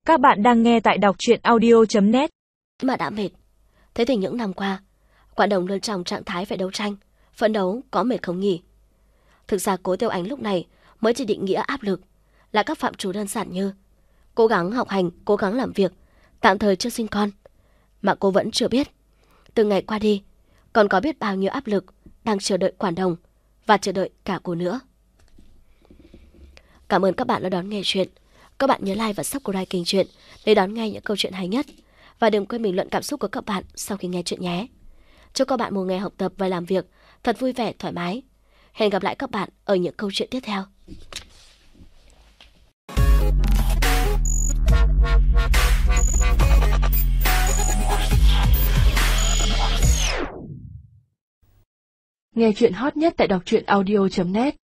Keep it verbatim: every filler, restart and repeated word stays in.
Các bạn đang nghe tại đọc truyện audio chấm net. Mà đã mệt. Thế thì những năm qua, Quản Đồng luôn trong trạng thái phải đấu tranh, phấn đấu có mệt không nghỉ. Thực ra Cố Tiêu Ánh lúc này mới chỉ định nghĩa áp lực là các phạm trù đơn giản như cố gắng học hành, cố gắng làm việc, tạm thời chưa sinh con. Mà cô vẫn chưa biết, từ ngày qua đi, còn có biết bao nhiêu áp lực đang chờ đợi Quản Đồng và chờ đợi cả cô nữa. Cảm ơn các bạn đã đón nghe chuyện. Các bạn nhớ like và subscribe kênh truyện để đón nghe những câu chuyện hay nhất. Và đừng quên bình luận cảm xúc của các bạn sau khi nghe chuyện nhé. Chúc các bạn một ngày học tập và làm việc thật vui vẻ, thoải mái. Hẹn gặp lại các bạn ở những câu chuyện tiếp theo. Nghe chuyện hot nhất tại đọc truyện audio chấm net.